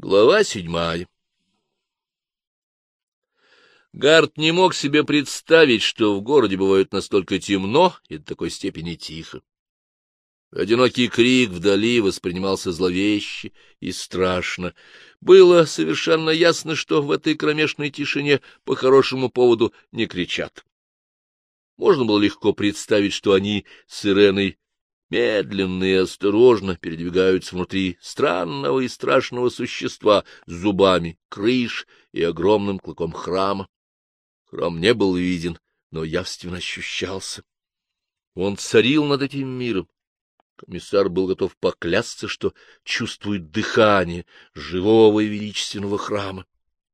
Глава 7. Гард не мог себе представить, что в городе бывает настолько темно и до такой степени тихо. Одинокий крик вдали воспринимался зловеще и страшно. Было совершенно ясно, что в этой кромешной тишине по хорошему поводу не кричат. Можно было легко представить, что они с Иреной медленно и осторожно передвигаются внутри странного и страшного существа с зубами крыш и огромным клыком храма. Храм не был виден, но явственно ощущался. Он царил над этим миром. Комиссар был готов поклясться, что чувствует дыхание живого и величественного храма.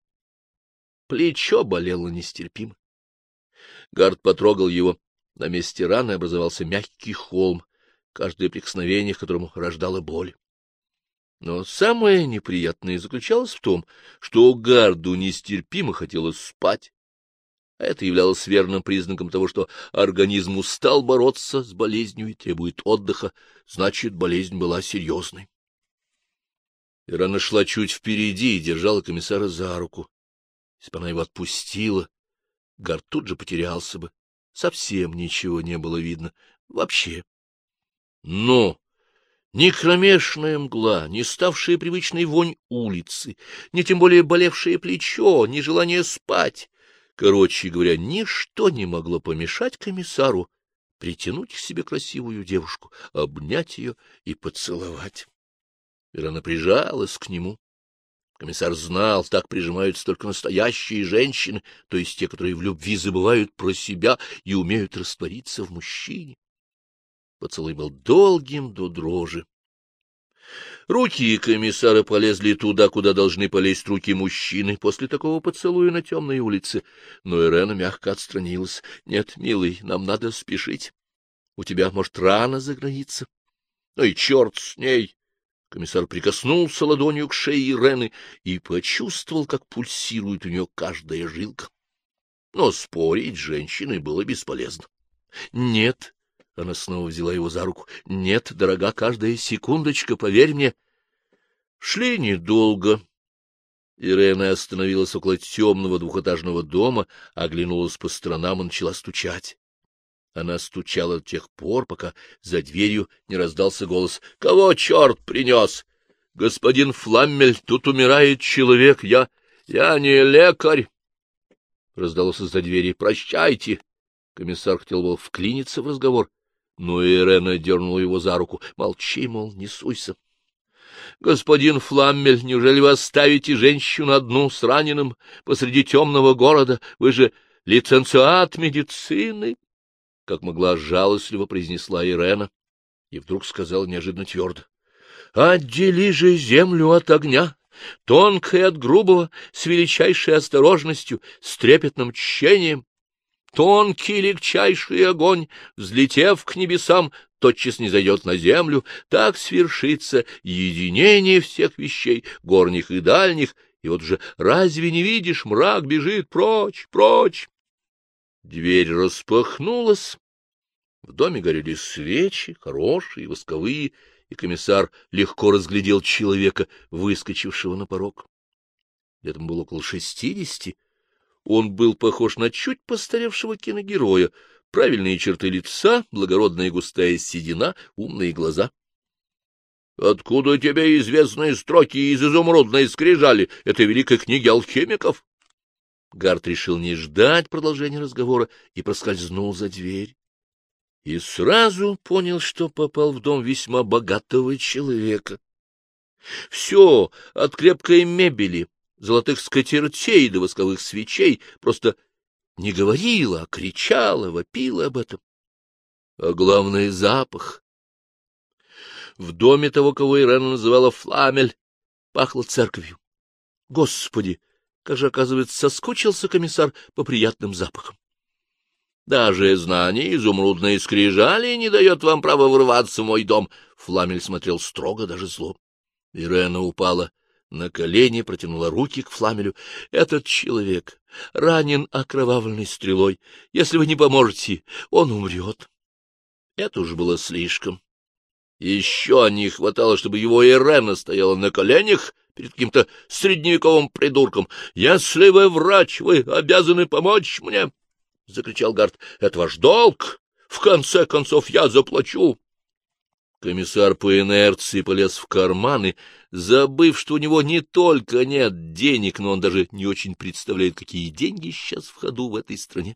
Плечо болело нестерпимо. Гард потрогал его. На месте раны образовался мягкий холм, каждое прикосновение к которому рождало боль. Но самое неприятное заключалось в том, что Гарду нестерпимо хотелось спать. А это являлось верным признаком того, что организм устал бороться с болезнью и требует отдыха, значит, болезнь была серьезной. Ирана шла чуть впереди и держала комиссара за руку. Если бы она его отпустила, Гард тут же потерялся бы. Совсем ничего не было видно. Вообще. Но ни кромешная мгла, ни ставшая привычной вонь улицы, ни тем более болевшее плечо, ни желание спать, короче говоря, ничто не могло помешать комиссару притянуть к себе красивую девушку, обнять ее и поцеловать. Ирана прижалась к нему. Комиссар знал, так прижимаются только настоящие женщины, то есть те, которые в любви забывают про себя и умеют раствориться в мужчине. Поцелуй был долгим до дрожи. Руки комиссара полезли туда, куда должны полезть руки мужчины после такого поцелуя на темной улице, но Ирена мягко отстранилась. — Нет, милый, нам надо спешить. У тебя, может, рана загноится? Ну и черт с ней! Комиссар прикоснулся ладонью к шее Ирены и почувствовал, как пульсирует у нее каждая жилка. Но спорить с женщиной было бесполезно. — Нет! Она снова взяла его за руку. — Нет, дорога, каждая секундочка, поверь мне. Шли недолго. Ирена остановилась около темного двухэтажного дома, оглянулась по сторонам и начала стучать. Она стучала до тех пор, пока за дверью не раздался голос. — Кого черт принес? — Господин Фламмель, тут умирает человек. Я не лекарь. Раздалось из-за двери. — Прощайте. Комиссар хотел был вклиниться в разговор, но Ирена дернула его за руку. — Молчи, мол, не суйся. — Господин Фламмель, неужели вы оставите женщину одну с раненым посреди темного города? Вы же лицензиат медицины! — как могла жалостливо произнесла Ирена, и вдруг сказала неожиданно твердо. — Отдели же землю от огня, тонкое от грубого, с величайшей осторожностью, с трепетным тщением. Тонкий легчайший огонь, взлетев к небесам, тотчас не зайдет на землю, так свершится единение всех вещей, горних и дальних, и вот же разве не видишь, мрак бежит прочь, прочь. Дверь распахнулась, в доме горели свечи, хорошие, восковые, и комиссар легко разглядел человека, выскочившего на порог. Летом было около 60. Он был похож на чуть постаревшего киногероя, правильные черты лица, благородная густая седина, умные глаза. — Откуда тебе известные строки из изумрудной скрижали этой великой книги алхимиков? Гард решил не ждать продолжения разговора и проскользнул за дверь. И сразу понял, что попал в дом весьма богатого человека. Все, от крепкой мебели, золотых скатертей до восковых свечей, просто не говорила, а кричала, вопила об этом. А главное — запах. В доме того, кого Ирена называла Фламмель, пахло церковью. Господи, как же, оказывается, соскучился комиссар по приятным запахам. Даже знание изумрудной скрижали не дает вам права врываться в мой дом. Фламмель смотрел строго, даже зло. Ирена упала на колени, протянула руки к Фламмелю. — Этот человек ранен окровавленной стрелой. Если вы не поможете, он умрет. Это уж было слишком. Еще не хватало, чтобы его Ирена стояла на коленях перед каким-то средневековым придурком. Если вы врач, вы обязаны помочь мне, — закричал Гард. — Это ваш долг. В конце концов, я заплачу. Комиссар по инерции полез в карманы, забыв, что у него не только нет денег, но он даже не очень представляет, какие деньги сейчас в ходу в этой стране.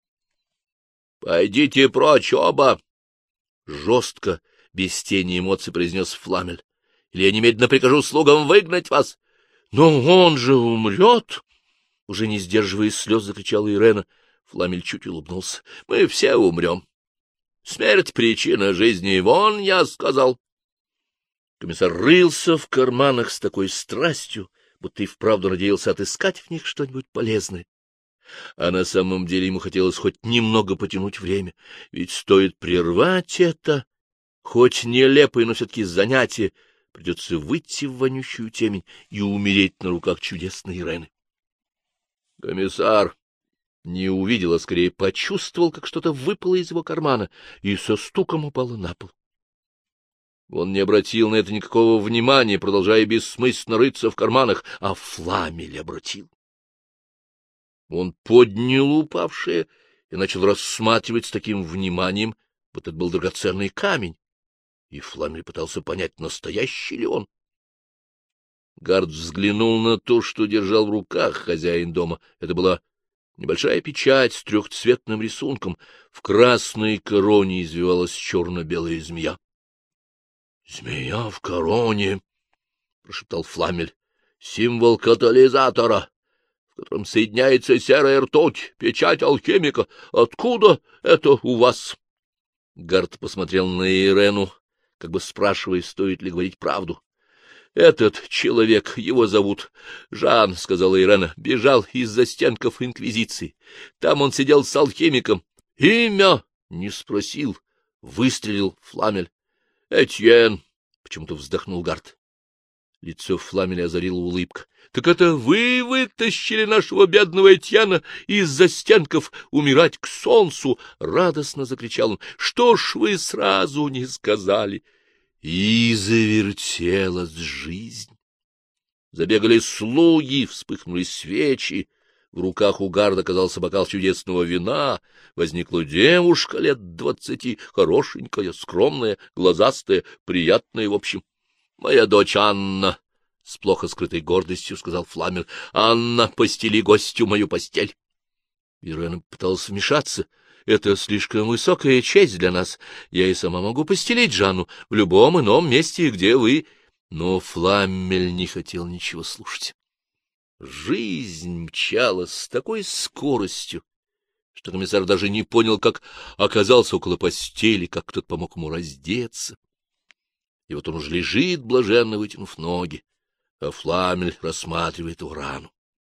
— Пойдите прочь оба! — жестко, без тени эмоций произнес Фламель. — Или я немедленно прикажу слугам выгнать вас. — Но он же умрет! — уже не сдерживая слез, закричала Ирена. Фламель чуть улыбнулся. — Мы все умрем. Смерть — причина жизни, вон я сказал. Комиссар рылся в карманах с такой страстью, будто и вправду надеялся отыскать в них что-нибудь полезное. А на самом деле ему хотелось хоть немного потянуть время, ведь стоит прервать это, хоть нелепое, но все-таки занятие, придется выйти в вонючую темень и умереть на руках чудесной Ирены. Комиссар не увидел, а скорее почувствовал, как что-то выпало из его кармана и со стуком упало на пол. Он не обратил на это никакого внимания, продолжая бессмысленно рыться в карманах, а Фламель обратил. Он поднял упавшее и начал рассматривать с таким вниманием, вот это был драгоценный камень, и Фламель пытался понять, настоящий ли он. Гард взглянул на то, что держал в руках хозяин дома. Это была небольшая печать с трехцветным рисунком. В красной короне извивалась черно-белая змея. — Змея в короне, — прошептал Фламель, — символ катализатора, в котором соединяется серая ртуть, печать алхимика. Откуда это у вас? Гард посмотрел на Ирену, как бы спрашивая, стоит ли говорить правду. — Этот человек, его зовут Жан, — сказала Ирена, — бежал из застенков Инквизиции. Там он сидел с алхимиком. — Имя? — не спросил. Выстрелил Фламель. — Этьен, — почему-то вздохнул Гард. Лицо Фламеля озарила улыбка. — Так это вы вытащили нашего бедного Этьена из застенков умирать к солнцу? — радостно закричал он. — Что ж вы сразу не сказали? И завертелась жизнь. Забегали слуги, вспыхнули свечи. В руках у Гарда оказался бокал чудесного вина. Возникла девушка лет 20, хорошенькая, скромная, глазастая, приятная, в общем. — Моя дочь Анна, — с плохо скрытой гордостью сказал Фламель. — Анна, постели гостю мою постель. Ирена пыталась вмешаться. — Это слишком высокая честь для нас. Я и сама могу постелить Жанну в любом ином месте, где вы... Но Фламель не хотел ничего слушать. Жизнь мчалась с такой скоростью, что комиссар даже не понял, как оказался около постели, как кто-то помог ему раздеться. И вот он уже лежит, блаженно вытянув ноги, а Фламель рассматривает его рану.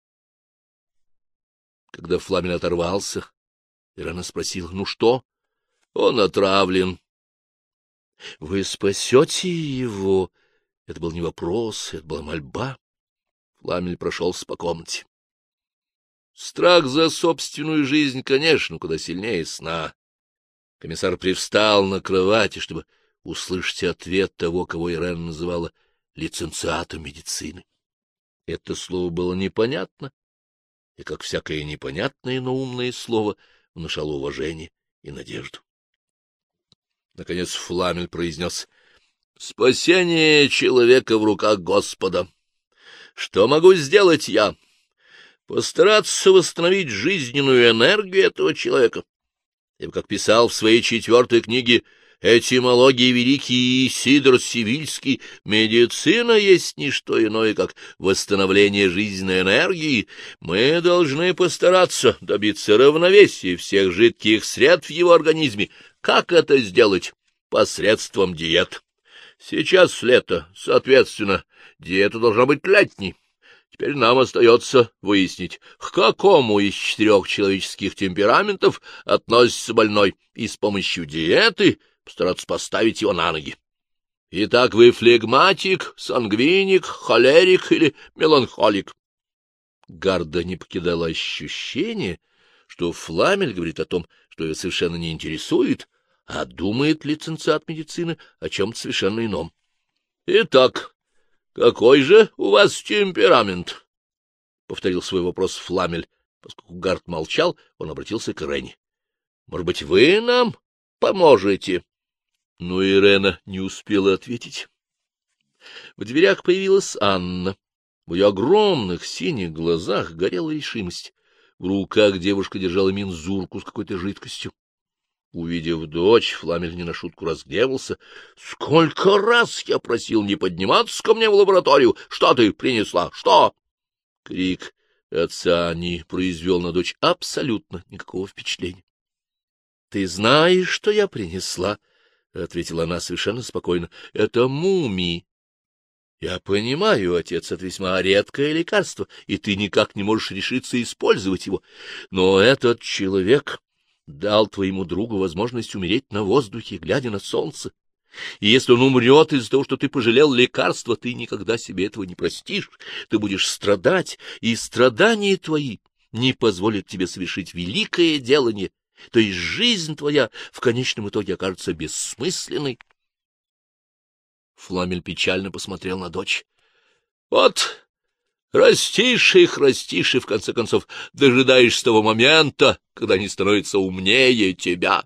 Когда Фламель оторвался, Ирена спросила: — Ну что? — Он отравлен. — Вы спасете его? Это был не вопрос, это была мольба. Фламель прошелся по комнате. Страх за собственную жизнь, конечно, куда сильнее сна. Комиссар привстал на кровати, чтобы услышать ответ того, кого Ирена называла лицензиатом медицины. Это слово было непонятно, и, как всякое непонятное, но умное слово, внушало уважение и надежду. Наконец Фламель произнес: — Спасение человека в руках Господа. Что могу сделать я? Постараться восстановить жизненную энергию этого человека. Ибо, как писал в своей 4 книге «Этимология» великий Сидор Сивильский, медицина есть не что иное, как восстановление жизненной энергии. Мы должны постараться добиться равновесия всех жидких сред в его организме. Как это сделать? Посредством диет. Сейчас лето, соответственно, диета должна быть летней. Теперь нам остается выяснить, к какому из 4 человеческих темпераментов относится больной, и с помощью диеты постараться поставить его на ноги. Итак, вы флегматик, сангвиник, холерик или меланхолик? Гарда не покидало ощущение, что Фламель говорит о том, что ее совершенно не интересует, а думает лицензиат медицины о чем-то совершенно ином. Итак, — Какой же у вас темперамент? — повторил свой вопрос Фламель. Поскольку Гарт молчал, он обратился к Ирене. — Может быть, вы нам поможете? Но Ирена не успела ответить. В дверях появилась Анна. В ее огромных синих глазах горела решимость. В руках девушка держала мензурку с какой-то жидкостью. Увидев дочь, Фламель не на шутку разгневался. — Сколько раз я просил не подниматься ко мне в лабораторию! Что ты принесла? Что? Крик отца не произвел на дочь абсолютно никакого впечатления. — Ты знаешь, что я принесла? — ответила она совершенно спокойно. — Это мумии. — Я понимаю, отец, это весьма редкое лекарство, и ты никак не можешь решиться использовать его. Но этот человек дал твоему другу возможность умереть на воздухе, глядя на солнце. И если он умрет из-за того, что ты пожалел лекарства, ты никогда себе этого не простишь. Ты будешь страдать, и страдания твои не позволят тебе совершить великое делание. То есть жизнь твоя в конечном итоге окажется бессмысленной. Фламель печально посмотрел на дочь. — Вот растишь их, растишь, и в конце концов дожидаешься того момента, когда они становятся умнее тебя.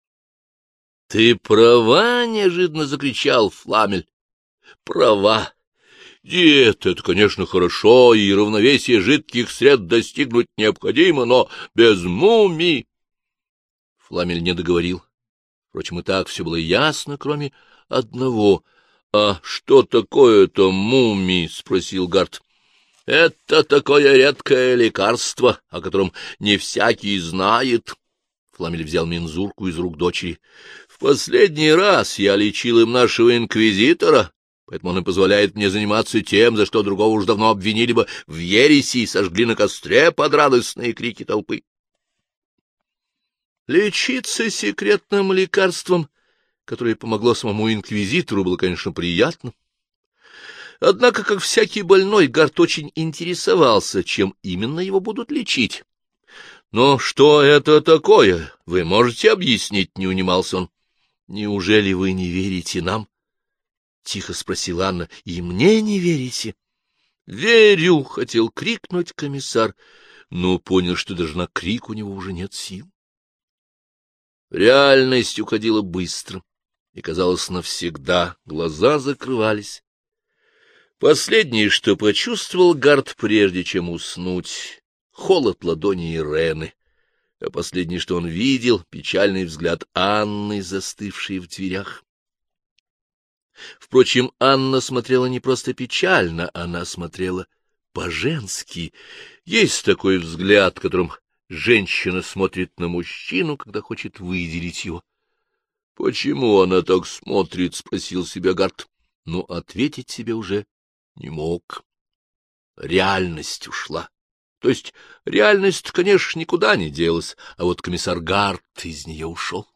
— Ты права, — неожиданно закричал Фламель. — Права. Диета — это, конечно, хорошо, и равновесие жидких сред достигнуть необходимо, но без мумий... Фламель не договорил. Впрочем, и так все было ясно, кроме одного. — А что такое-то мумий? — спросил Гарт. — Это такое редкое лекарство, о котором не всякий знает. Фламель взял мензурку из рук дочери. — В последний раз я лечил им нашего инквизитора, поэтому он и позволяет мне заниматься тем, за что другого уж давно обвинили бы в ереси и сожгли на костре под радостные крики толпы. Лечиться секретным лекарством, которое помогло самому инквизитору, было, конечно, приятно. Однако, как всякий больной, Гарт очень интересовался, чем именно его будут лечить. — Но что это такое? Вы можете объяснить? — не унимался он. — Неужели вы не верите нам? — тихо спросила Анна. — И мне не верите? — Верю! — хотел крикнуть комиссар, но понял, что даже на крик у него уже нет сил. Реальность уходила быстро и, казалось, навсегда. Глаза закрывались. Последнее, что почувствовал Гарт, прежде чем уснуть, — холод ладони Ирены, а последнее, что он видел, — печальный взгляд Анны, застывшей в дверях. Впрочем, Анна смотрела не просто печально, она смотрела по-женски. Есть такой взгляд, которым женщина смотрит на мужчину, когда хочет выделить его. — Почему она так смотрит? — спросил себя Гарт, но ответить себе уже не мог. Реальность ушла. То есть реальность, конечно, никуда не делась, а вот комиссар Гарт из нее ушел.